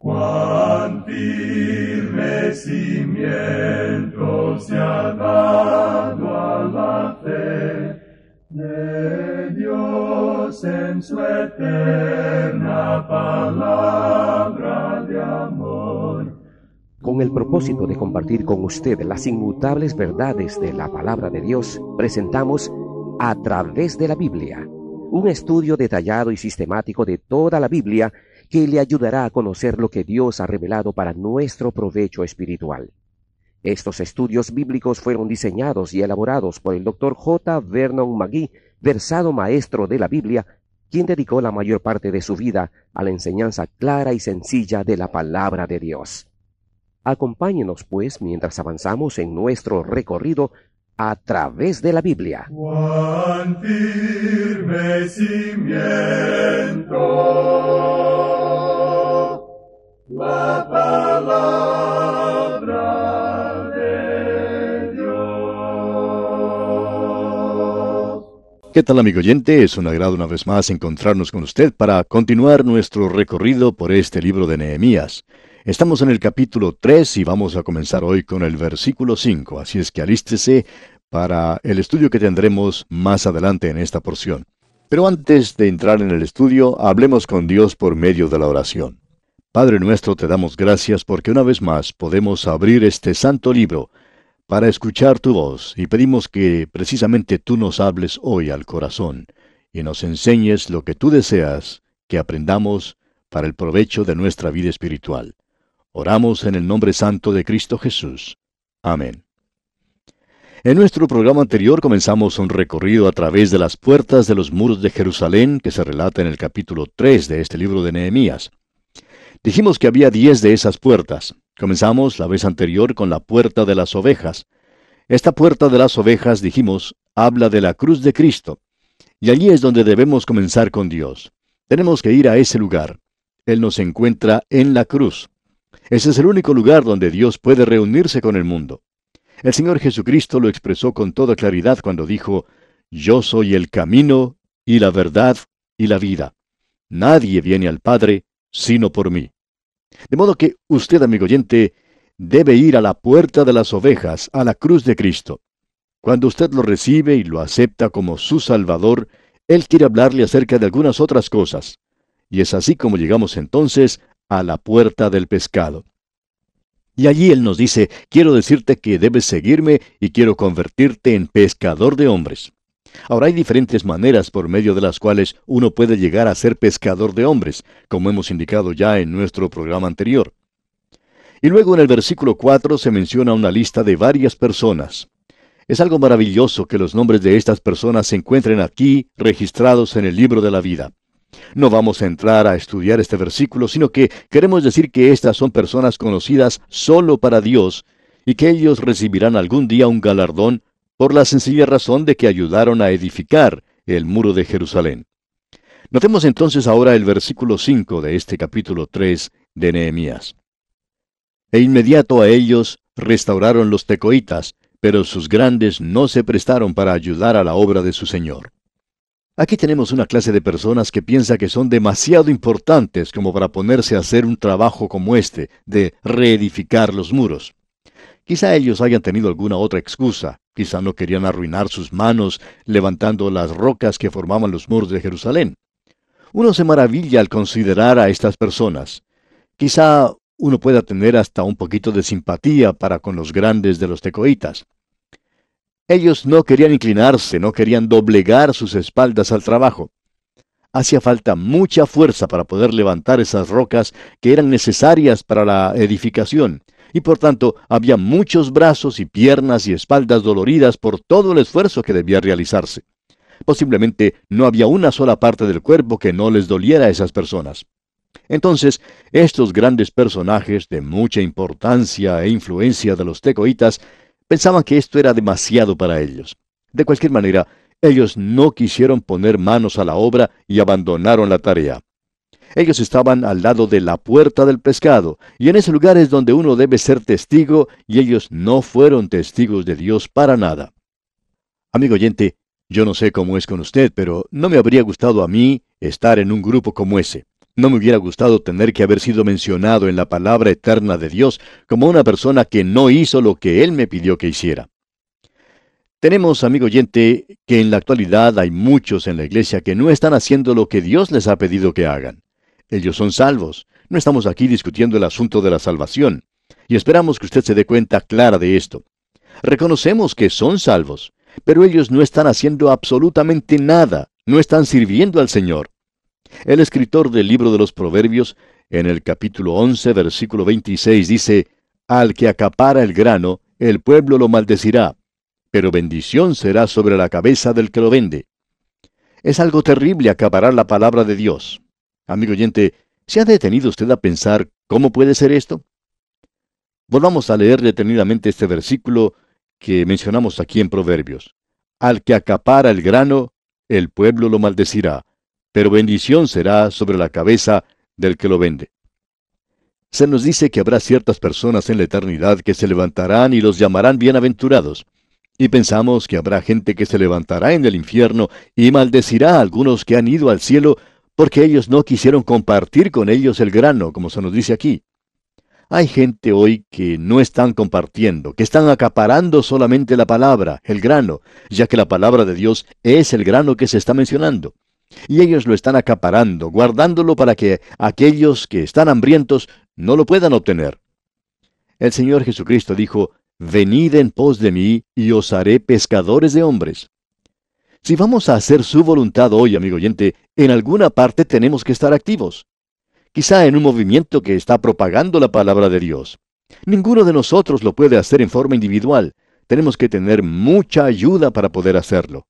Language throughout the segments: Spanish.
Cuán firme cimiento se ha dado a la fe de Dios en su eterna palabra de amor. Con el propósito de compartir con usted las inmutables verdades de la palabra de Dios, presentamos A Través de la Biblia, un estudio detallado y sistemático de toda la Biblia que le ayudará a conocer lo que Dios ha revelado para nuestro provecho espiritual. Estos estudios bíblicos fueron diseñados y elaborados por el Dr. J. Vernon McGee, versado maestro de la Biblia, quien dedicó la mayor parte de su vida a la enseñanza clara y sencilla de la palabra de Dios. Acompáñenos, pues, mientras avanzamos en nuestro recorrido a través de la Biblia. Cuán firme cimiento la palabra de Dios. ¿Qué tal, amigo oyente? Es un agrado una vez más encontrarnos con usted para continuar nuestro recorrido por este libro de Nehemías. Estamos en el capítulo 3 y vamos a comenzar hoy con el versículo 5, así es que alístese para el estudio que tendremos más adelante en esta porción. Pero antes de entrar en el estudio, hablemos con Dios por medio de la oración. Padre nuestro, te damos gracias porque una vez más podemos abrir este santo libro para escuchar tu voz y pedimos que precisamente tú nos hables hoy al corazón y nos enseñes lo que tú deseas que aprendamos para el provecho de nuestra vida espiritual. Oramos en el nombre santo de Cristo Jesús. Amén. En nuestro programa anterior comenzamos un recorrido a través de las puertas de los muros de Jerusalén que se relata en el capítulo 3 de este libro de Nehemías. Dijimos que había 10 de esas puertas. Comenzamos la vez anterior con la puerta de las ovejas. Esta puerta de las ovejas, dijimos, habla de la cruz de Cristo. Y allí es donde debemos comenzar con Dios. Tenemos que ir a ese lugar. Él nos encuentra en la cruz. Ese es el único lugar donde Dios puede reunirse con el mundo. El Señor Jesucristo lo expresó con toda claridad cuando dijo, «Yo soy el camino y la verdad y la vida. Nadie viene al Padre sino por mí». De modo que usted, amigo oyente, debe ir a la puerta de las ovejas, a la cruz de Cristo. Cuando usted lo recibe y lo acepta como su Salvador, Él quiere hablarle acerca de algunas otras cosas. Y es así como llegamos entonces a la puerta del pescado. Y allí Él nos dice, quiero decirte que debes seguirme y quiero convertirte en pescador de hombres. Ahora hay diferentes maneras por medio de las cuales uno puede llegar a ser pescador de hombres, como hemos indicado ya en nuestro programa anterior. Y luego en el versículo 4 se menciona una lista de varias personas. Es algo maravilloso que los nombres de estas personas se encuentren aquí registrados en el libro de la vida. No vamos a entrar a estudiar este versículo, sino que queremos decir que estas son personas conocidas solo para Dios y que ellos recibirán algún día un galardón por la sencilla razón de que ayudaron a edificar el muro de Jerusalén. Notemos entonces ahora el versículo 5 de este capítulo 3 de Nehemías. E inmediato a ellos restauraron los tecoitas, pero sus grandes no se prestaron para ayudar a la obra de su Señor. Aquí tenemos una clase de personas que piensa que son demasiado importantes como para ponerse a hacer un trabajo como este, de reedificar los muros. Quizá ellos hayan tenido alguna otra excusa, quizá no querían arruinar sus manos levantando las rocas que formaban los muros de Jerusalén. Uno se maravilla al considerar a estas personas. Quizá uno pueda tener hasta un poquito de simpatía para con los grandes de los tecoitas. Ellos no querían inclinarse, no querían doblegar sus espaldas al trabajo. Hacía falta mucha fuerza para poder levantar esas rocas que eran necesarias para la edificación, y por tanto había muchos brazos y piernas y espaldas doloridas por todo el esfuerzo que debía realizarse. Posiblemente no había una sola parte del cuerpo que no les doliera a esas personas. Entonces, estos grandes personajes de mucha importancia e influencia de los tecoitas pensaban que esto era demasiado para ellos. De cualquier manera, ellos no quisieron poner manos a la obra y abandonaron la tarea. Ellos estaban al lado de la puerta del pescado, y en ese lugar es donde uno debe ser testigo, y ellos no fueron testigos de Dios para nada. Amigo oyente, yo no sé cómo es con usted, pero no me habría gustado a mí estar en un grupo como ese. No me hubiera gustado tener que haber sido mencionado en la palabra eterna de Dios como una persona que no hizo lo que Él me pidió que hiciera. Tenemos, amigo oyente, que en la actualidad hay muchos en la iglesia que no están haciendo lo que Dios les ha pedido que hagan. Ellos son salvos. No estamos aquí discutiendo el asunto de la salvación. Y esperamos que usted se dé cuenta clara de esto. Reconocemos que son salvos, pero ellos no están haciendo absolutamente nada. No están sirviendo al Señor. El escritor del libro de los Proverbios, en el capítulo 11, versículo 26, dice: Al que acapara el grano, el pueblo lo maldecirá, pero bendición será sobre la cabeza del que lo vende. Es algo terrible acaparar la palabra de Dios. Amigo oyente, ¿se ha detenido usted a pensar cómo puede ser esto? Volvamos a leer detenidamente este versículo que mencionamos aquí en Proverbios. Al que acapara el grano, el pueblo lo maldecirá, pero bendición será sobre la cabeza del que lo vende. Se nos dice que habrá ciertas personas en la eternidad que se levantarán y los llamarán bienaventurados. Y pensamos que habrá gente que se levantará en el infierno y maldecirá a algunos que han ido al cielo porque ellos no quisieron compartir con ellos el grano, como se nos dice aquí. Hay gente hoy que no están compartiendo, que están acaparando solamente la palabra, el grano, ya que la palabra de Dios es el grano que se está mencionando. Y ellos lo están acaparando, guardándolo para que aquellos que están hambrientos no lo puedan obtener. El Señor Jesucristo dijo: Venid en pos de mí, y os haré pescadores de hombres. Si vamos a hacer su voluntad hoy, amigo oyente, en alguna parte tenemos que estar activos. Quizá en un movimiento que está propagando la palabra de Dios. Ninguno de nosotros lo puede hacer en forma individual. Tenemos que tener mucha ayuda para poder hacerlo.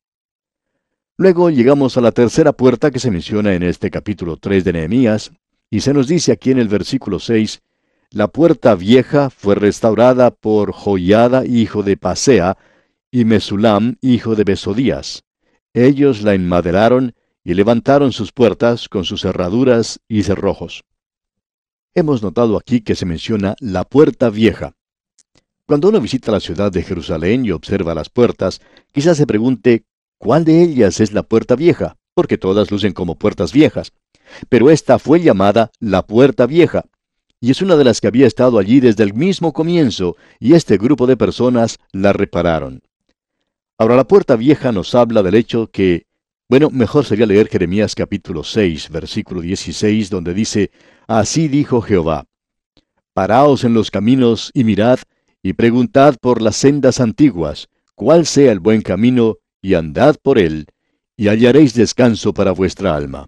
Luego llegamos a la tercera puerta que se menciona en este capítulo 3 de Nehemías, y se nos dice aquí en el versículo 6, la puerta vieja fue restaurada por Joiada, hijo de Pasea, y Mesulam, hijo de Besodías. Ellos la enmaderaron y levantaron sus puertas con sus cerraduras y cerrojos. Hemos notado aquí que se menciona la puerta vieja. Cuando uno visita la ciudad de Jerusalén y observa las puertas, quizás se pregunte, ¿cuál de ellas es la puerta vieja? Porque todas lucen como puertas viejas. Pero esta fue llamada la puerta vieja, y es una de las que había estado allí desde el mismo comienzo, y este grupo de personas la repararon. Ahora, la puerta vieja nos habla del hecho que, mejor sería leer Jeremías capítulo 6, versículo 16, donde dice: Así dijo Jehová: Paraos en los caminos y mirad, y preguntad por las sendas antiguas, cuál sea el buen camino, y andad por él, y hallaréis descanso para vuestra alma.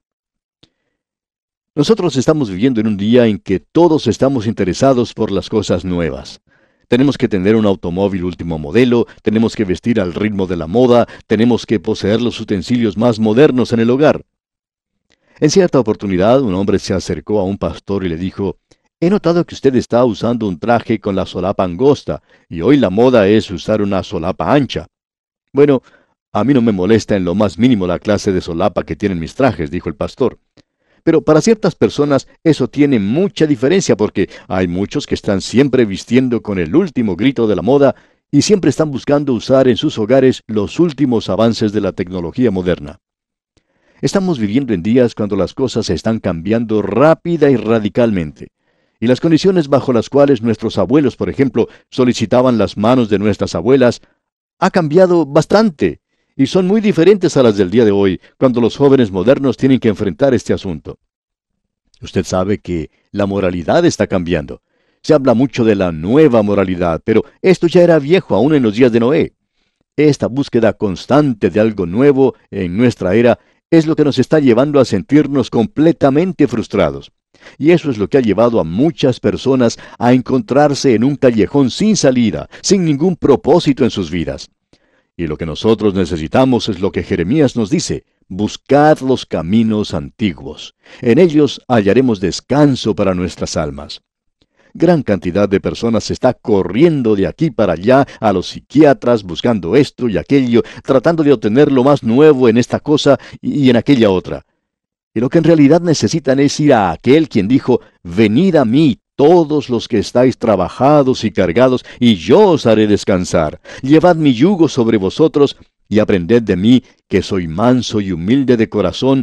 Nosotros estamos viviendo en un día en que todos estamos interesados por las cosas nuevas. Tenemos que tener un automóvil último modelo, tenemos que vestir al ritmo de la moda, tenemos que poseer los utensilios más modernos en el hogar. En cierta oportunidad, un hombre se acercó a un pastor y le dijo: He notado que usted está usando un traje con la solapa angosta, y hoy la moda es usar una solapa ancha. Bueno, a mí no me molesta en lo más mínimo la clase de solapa que tienen mis trajes, dijo el pastor. Pero para ciertas personas eso tiene mucha diferencia porque hay muchos que están siempre vistiendo con el último grito de la moda y siempre están buscando usar en sus hogares los últimos avances de la tecnología moderna. Estamos viviendo en días cuando las cosas se están cambiando rápida y radicalmente. Y las condiciones bajo las cuales nuestros abuelos, por ejemplo, solicitaban las manos de nuestras abuelas, ha cambiado bastante. Y son muy diferentes a las del día de hoy, cuando los jóvenes modernos tienen que enfrentar este asunto. Usted sabe que la moralidad está cambiando. Se habla mucho de la nueva moralidad, pero esto ya era viejo aún en los días de Noé. Esta búsqueda constante de algo nuevo en nuestra era es lo que nos está llevando a sentirnos completamente frustrados. Y eso es lo que ha llevado a muchas personas a encontrarse en un callejón sin salida, sin ningún propósito en sus vidas. Y lo que nosotros necesitamos es lo que Jeremías nos dice: buscad los caminos antiguos. En ellos hallaremos descanso para nuestras almas. Gran cantidad de personas está corriendo de aquí para allá a los psiquiatras buscando esto y aquello, tratando de obtener lo más nuevo en esta cosa y en aquella otra. Y lo que en realidad necesitan es ir a aquel quien dijo: venid a mí, todos los que estáis trabajados y cargados, y yo os haré descansar. Llevad mi yugo sobre vosotros, y aprended de mí, que soy manso y humilde de corazón,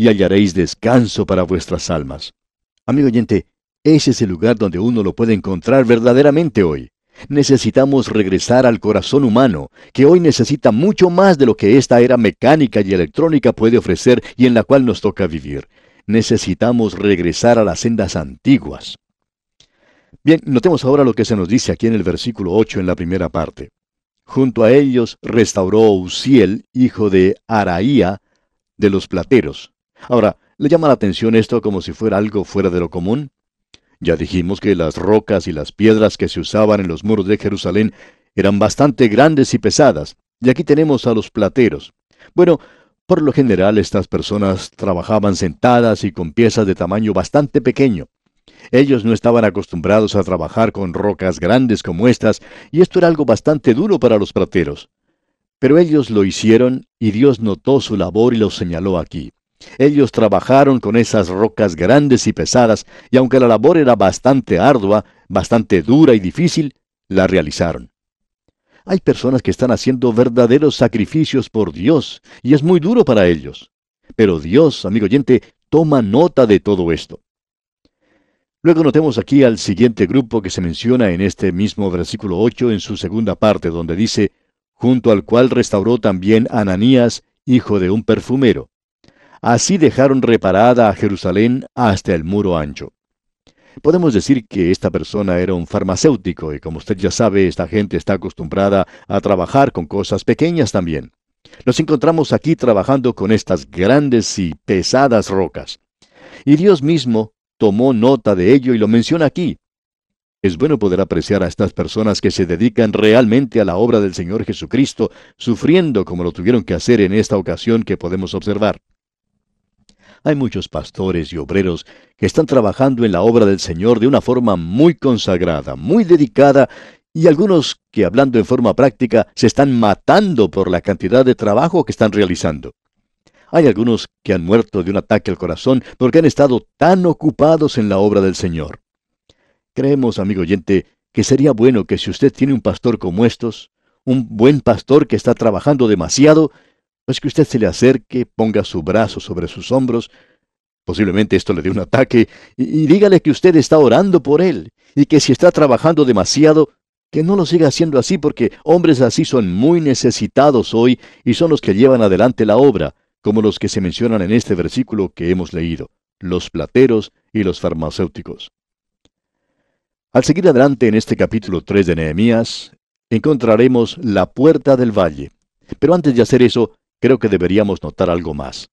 y hallaréis descanso para vuestras almas. Amigo oyente, ese es el lugar donde uno lo puede encontrar verdaderamente hoy. Necesitamos regresar al corazón humano, que hoy necesita mucho más de lo que esta era mecánica y electrónica puede ofrecer y en la cual nos toca vivir. Necesitamos regresar a las sendas antiguas. Bien, notemos ahora lo que se nos dice aquí en el versículo 8 en la primera parte. Junto a ellos restauró Uziel, hijo de Araía, de los plateros. Ahora, ¿le llama la atención esto como si fuera algo fuera de lo común? Ya dijimos que las rocas y las piedras que se usaban en los muros de Jerusalén eran bastante grandes y pesadas, y aquí tenemos a los plateros. Bueno, por lo general estas personas trabajaban sentadas y con piezas de tamaño bastante pequeño. Ellos no estaban acostumbrados a trabajar con rocas grandes como estas, y esto era algo bastante duro para los plateros. Pero ellos lo hicieron, y Dios notó su labor y lo señaló aquí. Ellos trabajaron con esas rocas grandes y pesadas, y aunque la labor era bastante ardua, bastante dura y difícil, la realizaron. Hay personas que están haciendo verdaderos sacrificios por Dios, y es muy duro para ellos. Pero Dios, amigo oyente, toma nota de todo esto. Luego notemos aquí al siguiente grupo que se menciona en este mismo versículo 8 en su segunda parte, donde dice, junto al cual restauró también Ananías, hijo de un perfumero. Así dejaron reparada a Jerusalén hasta el muro ancho. Podemos decir que esta persona era un farmacéutico, y como usted ya sabe, esta gente está acostumbrada a trabajar con cosas pequeñas también. Nos encontramos aquí trabajando con estas grandes y pesadas rocas. Y Dios mismo tomó nota de ello y lo menciona aquí. Es bueno poder apreciar a estas personas que se dedican realmente a la obra del Señor Jesucristo, sufriendo como lo tuvieron que hacer en esta ocasión que podemos observar. Hay muchos pastores y obreros que están trabajando en la obra del Señor de una forma muy consagrada, muy dedicada, y algunos que, hablando en forma práctica, se están matando por la cantidad de trabajo que están realizando. Hay algunos que han muerto de un ataque al corazón porque han estado tan ocupados en la obra del Señor. Creemos, amigo oyente, que sería bueno que si usted tiene un pastor como estos, un buen pastor que está trabajando demasiado, pues que usted se le acerque, ponga su brazo sobre sus hombros, posiblemente esto le dé un ataque, y dígale que usted está orando por él, y que si está trabajando demasiado, que no lo siga haciendo así, porque hombres así son muy necesitados hoy, y son los que llevan adelante la obra, como los que se mencionan en este versículo que hemos leído, los plateros y los farmacéuticos. Al seguir adelante en este capítulo 3 de Nehemías, encontraremos la puerta del valle. Pero antes de hacer eso, creo que deberíamos notar algo más.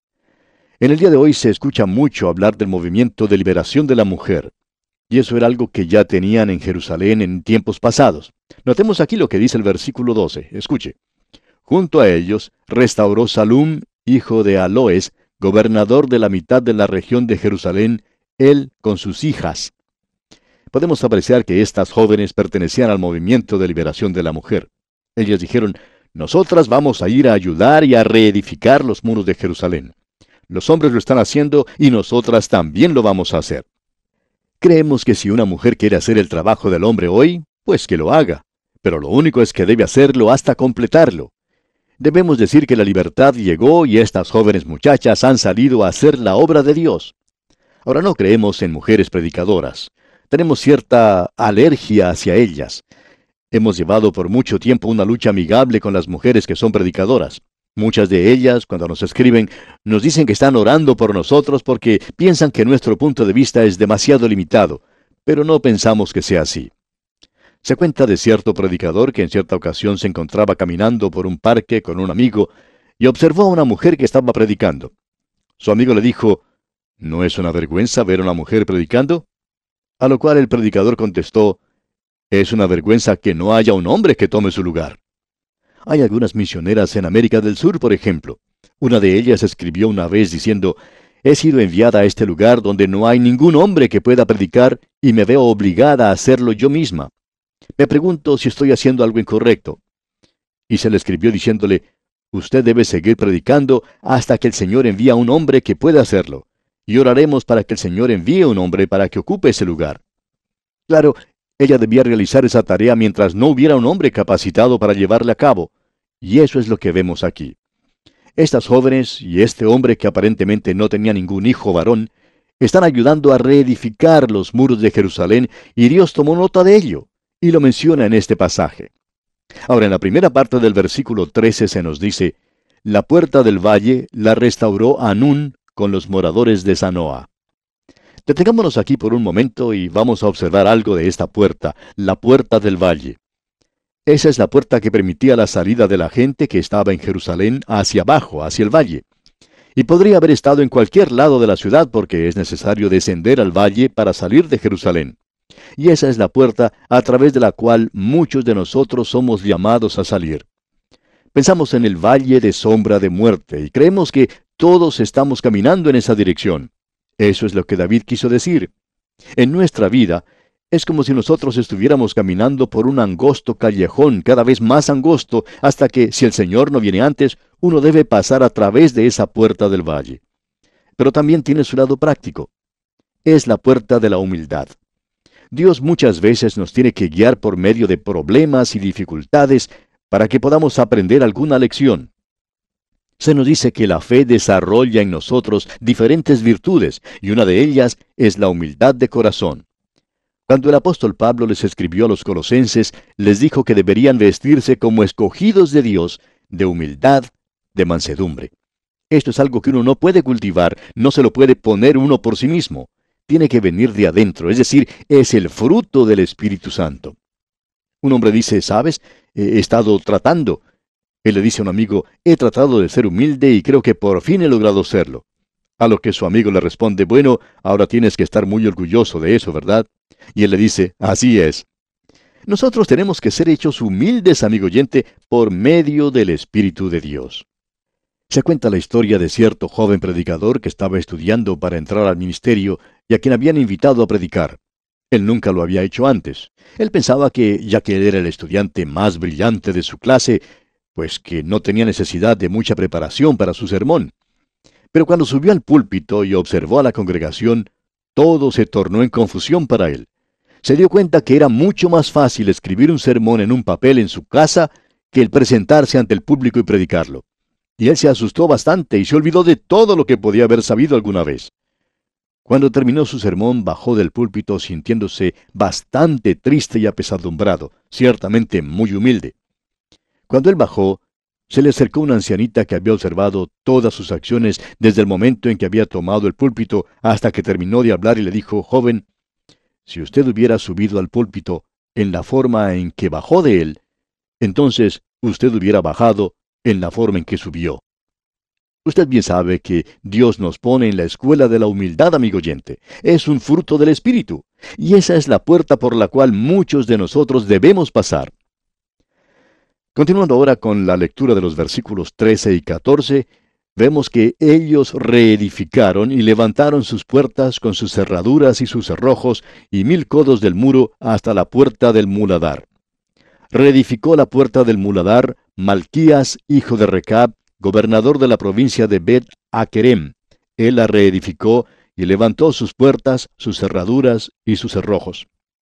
En el día de hoy se escucha mucho hablar del movimiento de liberación de la mujer, y eso era algo que ya tenían en Jerusalén en tiempos pasados. Notemos aquí lo que dice el versículo 12. Escuche. Junto a ellos restauró Salum, hijo de Aloes, gobernador de la mitad de la región de Jerusalén, él con sus hijas. Podemos apreciar que estas jóvenes pertenecían al movimiento de liberación de la mujer. Ellas dijeron, nosotras vamos a ir a ayudar y a reedificar los muros de Jerusalén. Los hombres lo están haciendo y nosotras también lo vamos a hacer. Creemos que si una mujer quiere hacer el trabajo del hombre hoy, pues que lo haga. Pero lo único es que debe hacerlo hasta completarlo. Debemos decir que la libertad llegó y estas jóvenes muchachas han salido a hacer la obra de Dios. Ahora no creemos en mujeres predicadoras. Tenemos cierta alergia hacia ellas. Hemos llevado por mucho tiempo una lucha amigable con las mujeres que son predicadoras. Muchas de ellas, cuando nos escriben, nos dicen que están orando por nosotros porque piensan que nuestro punto de vista es demasiado limitado, pero no pensamos que sea así. Se cuenta de cierto predicador que en cierta ocasión se encontraba caminando por un parque con un amigo y observó a una mujer que estaba predicando. Su amigo le dijo, ¿no es una vergüenza ver a una mujer predicando? A lo cual el predicador contestó, es una vergüenza que no haya un hombre que tome su lugar. Hay algunas misioneras en América del Sur, por ejemplo. Una de ellas escribió una vez diciendo, he sido enviada a este lugar donde no hay ningún hombre que pueda predicar y me veo obligada a hacerlo yo misma. Me pregunto si estoy haciendo algo incorrecto. Y se le escribió diciéndole, usted debe seguir predicando hasta que el Señor envíe a un hombre que pueda hacerlo. Y oraremos para que el Señor envíe un hombre para que ocupe ese lugar. Claro, ella debía realizar esa tarea mientras no hubiera un hombre capacitado para llevarla a cabo. Y eso es lo que vemos aquí. Estas jóvenes y este hombre que aparentemente no tenía ningún hijo varón, están ayudando a reedificar los muros de Jerusalén y Dios tomó nota de ello y lo menciona en este pasaje. Ahora, en la primera parte del versículo 13 se nos dice, la puerta del valle la restauró Hanún con los moradores de Zanoa. Detengámonos aquí por un momento y vamos a observar algo de esta puerta, la puerta del valle. Esa es la puerta que permitía la salida de la gente que estaba en Jerusalén hacia abajo, hacia el valle. Y podría haber estado en cualquier lado de la ciudad porque es necesario descender al valle para salir de Jerusalén. Y esa es la puerta a través de la cual muchos de nosotros somos llamados a salir. Pensamos en el valle de sombra de muerte y creemos que todos estamos caminando en esa dirección. Eso es lo que David quiso decir. En nuestra vida, es como si nosotros estuviéramos caminando por un angosto callejón, cada vez más angosto, hasta que, si el Señor no viene antes, uno debe pasar a través de esa puerta del valle. Pero también tiene su lado práctico. Es la puerta de la humildad. Dios muchas veces nos tiene que guiar por medio de problemas y dificultades para que podamos aprender alguna lección. Se nos dice que la fe desarrolla en nosotros diferentes virtudes, y una de ellas es la humildad de corazón. Cuando el apóstol Pablo les escribió a los colosenses, les dijo que deberían vestirse como escogidos de Dios, de humildad, de mansedumbre. Esto es algo que uno no puede cultivar, no se lo puede poner uno por sí mismo. Tiene que venir de adentro, es decir, es el fruto del Espíritu Santo. Un hombre dice, ¿sabes? He estado tratando. Él le dice a un amigo, he tratado de ser humilde y creo que por fin he logrado serlo. A lo que su amigo le responde, bueno, ahora tienes que estar muy orgulloso de eso, ¿verdad? Y él le dice, así es. Nosotros tenemos que ser hechos humildes, amigo oyente, por medio del Espíritu de Dios. Se cuenta la historia de cierto joven predicador que estaba estudiando para entrar al ministerio y a quien habían invitado a predicar. Él nunca lo había hecho antes. Él pensaba que, ya que él era el estudiante más brillante de su clase, pues que no tenía necesidad de mucha preparación para su sermón. Pero cuando subió al púlpito y observó a la congregación, todo se tornó en confusión para él. Se dio cuenta que era mucho más fácil escribir un sermón en un papel en su casa que el presentarse ante el público y predicarlo. Y él se asustó bastante y se olvidó de todo lo que podía haber sabido alguna vez. Cuando terminó su sermón, bajó del púlpito sintiéndose bastante triste y apesadumbrado, ciertamente muy humilde. Cuando él bajó, se le acercó una ancianita que había observado todas sus acciones desde el momento en que había tomado el púlpito hasta que terminó de hablar y le dijo, joven, si usted hubiera subido al púlpito en la forma en que bajó de él, entonces usted hubiera bajado en la forma en que subió. Usted bien sabe que Dios nos pone en la escuela de la humildad, amigo oyente. Es un fruto del Espíritu, y esa es la puerta por la cual muchos de nosotros debemos pasar. Continuando ahora con la lectura de los versículos 13 y 14, vemos que ellos reedificaron y levantaron sus puertas con sus cerraduras y sus cerrojos y 1000 codos del muro hasta la puerta del muladar. Reedificó la puerta del muladar Malquías, hijo de Recab, gobernador de la provincia de Bet-Akerem. Él la reedificó y levantó sus puertas, sus cerraduras y sus cerrojos.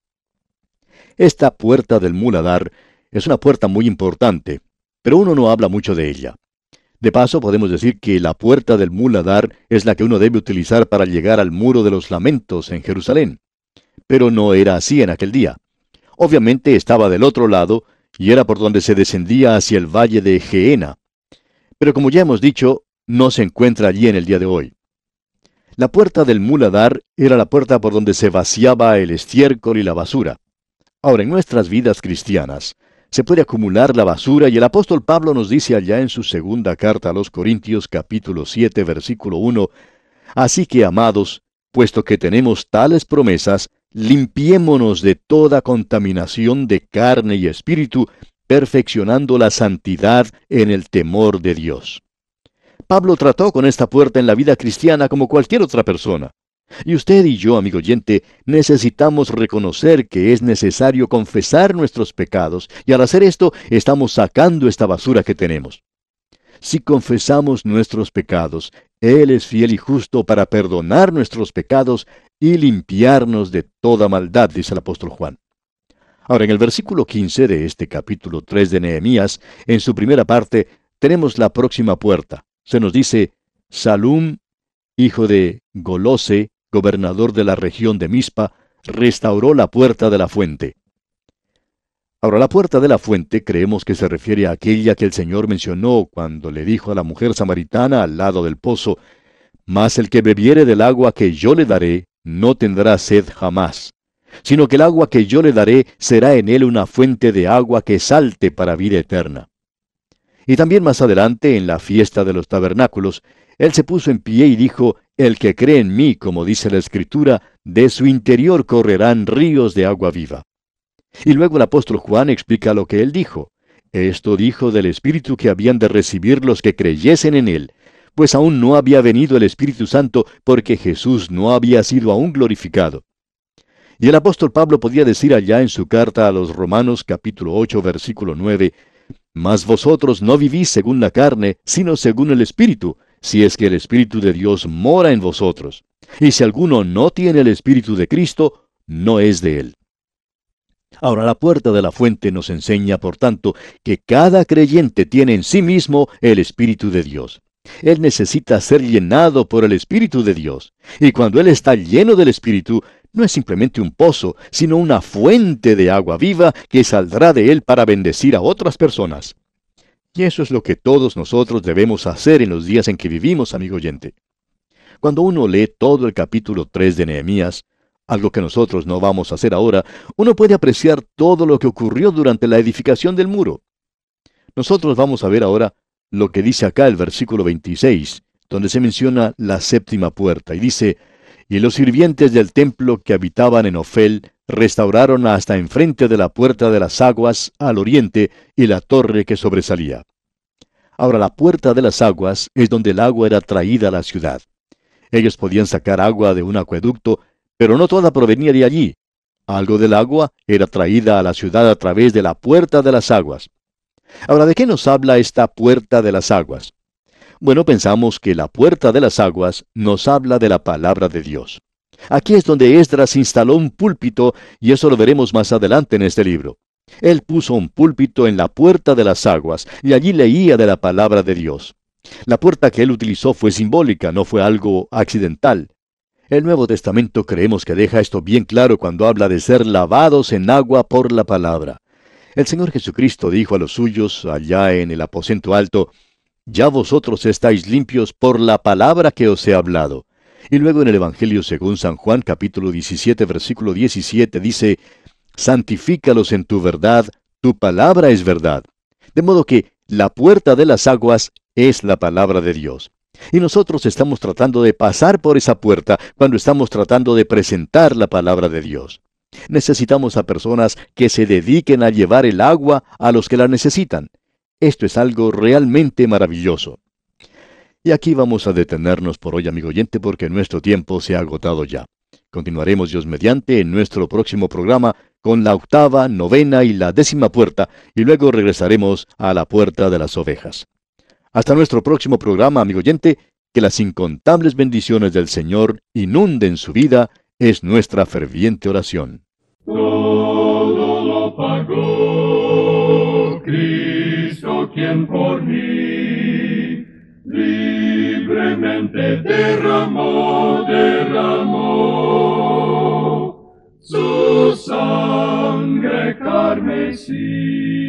Esta puerta del muladar es una puerta muy importante, pero uno no habla mucho de ella. De paso, podemos decir que la puerta del muladar es la que uno debe utilizar para llegar al muro de los lamentos en Jerusalén. Pero no era así en aquel día. Obviamente estaba del otro lado, y era por donde se descendía hacia el valle de Geena. Pero como ya hemos dicho, no se encuentra allí en el día de hoy. La puerta del muladar era la puerta por donde se vaciaba el estiércol y la basura. Ahora, en nuestras vidas cristianas, se puede acumular la basura y el apóstol Pablo nos dice allá en su segunda carta a los Corintios capítulo 7 versículo 1, así que, amados, puesto que tenemos tales promesas, limpiémonos de toda contaminación de carne y espíritu, perfeccionando la santidad en el temor de Dios. Pablo trató con esta puerta en la vida cristiana como cualquier otra persona. Y usted y yo, amigo oyente, necesitamos reconocer que es necesario confesar nuestros pecados, y al hacer esto, estamos sacando esta basura que tenemos. Si confesamos nuestros pecados, Él es fiel y justo para perdonar nuestros pecados y limpiarnos de toda maldad, dice el apóstol Juan. Ahora, en el versículo 15 de este capítulo 3 de Nehemías, en su primera parte, tenemos la próxima puerta, se nos dice, Salum, hijo de Golose, gobernador de la región de Mispa, restauró la puerta de la fuente. Ahora, la puerta de la fuente creemos que se refiere a aquella que el Señor mencionó cuando le dijo a la mujer samaritana al lado del pozo, Mas el que bebiere del agua que yo le daré, no tendrá sed jamás, sino que el agua que yo le daré será en él una fuente de agua que salte para vida eterna. Y también más adelante, en la fiesta de los tabernáculos, él se puso en pie y dijo, El que cree en mí, como dice la Escritura, de su interior correrán ríos de agua viva. Y luego el apóstol Juan explica lo que él dijo. Esto dijo del Espíritu que habían de recibir los que creyesen en él, pues aún no había venido el Espíritu Santo porque Jesús no había sido aún glorificado. Y el apóstol Pablo podía decir allá en su carta a los Romanos capítulo 8 versículo 9, Mas vosotros no vivís según la carne, sino según el Espíritu, si es que el Espíritu de Dios mora en vosotros. Y si alguno no tiene el Espíritu de Cristo, no es de él. Ahora, la puerta de la fuente nos enseña, por tanto, que cada creyente tiene en sí mismo el Espíritu de Dios. Él necesita ser llenado por el Espíritu de Dios. Y cuando Él está lleno del Espíritu, no es simplemente un pozo, sino una fuente de agua viva que saldrá de Él para bendecir a otras personas. Y eso es lo que todos nosotros debemos hacer en los días en que vivimos, amigo oyente. Cuando uno lee todo el capítulo 3 de Nehemías, algo que nosotros no vamos a hacer ahora, uno puede apreciar todo lo que ocurrió durante la edificación del muro. Nosotros vamos a ver ahora lo que dice acá el versículo 26, donde se menciona la séptima puerta, y dice, Y los sirvientes del templo que habitaban en Ofel restauraron hasta enfrente de la puerta de las aguas al oriente y la torre que sobresalía. Ahora, la puerta de las aguas es donde el agua era traída a la ciudad. Ellos podían sacar agua de un acueducto, pero no toda provenía de allí. Algo del agua era traída a la ciudad a través de la puerta de las aguas. Ahora, ¿de qué nos habla esta puerta de las aguas? Bueno, pensamos que la puerta de las aguas nos habla de la palabra de Dios. Aquí es donde Esdras instaló un púlpito, y eso lo veremos más adelante en este libro. Él puso un púlpito en la puerta de las aguas, y allí leía de la palabra de Dios. La puerta que él utilizó fue simbólica, no fue algo accidental. El Nuevo Testamento creemos que deja esto bien claro cuando habla de ser lavados en agua por la palabra. El Señor Jesucristo dijo a los suyos allá en el aposento alto, Ya vosotros estáis limpios por la palabra que os he hablado. Y luego en el Evangelio según San Juan capítulo 17 versículo 17 dice, Santifícalos en tu verdad, tu palabra es verdad. De modo que la puerta de las aguas es la palabra de Dios. Y nosotros estamos tratando de pasar por esa puerta cuando estamos tratando de presentar la palabra de Dios. Necesitamos a personas que se dediquen a llevar el agua a los que la necesitan. Esto es algo realmente maravilloso. Y aquí vamos a detenernos por hoy, amigo oyente, porque nuestro tiempo se ha agotado ya. Continuaremos, Dios mediante, en nuestro próximo programa con la octava, novena y la 10ª puerta, y luego regresaremos a la puerta de las ovejas. Hasta nuestro próximo programa, amigo oyente, que las incontables bendiciones del Señor inunden su vida, es nuestra ferviente oración. Todo lo pagó Cristo, quien por mí libremente derramó su sangre carmesí.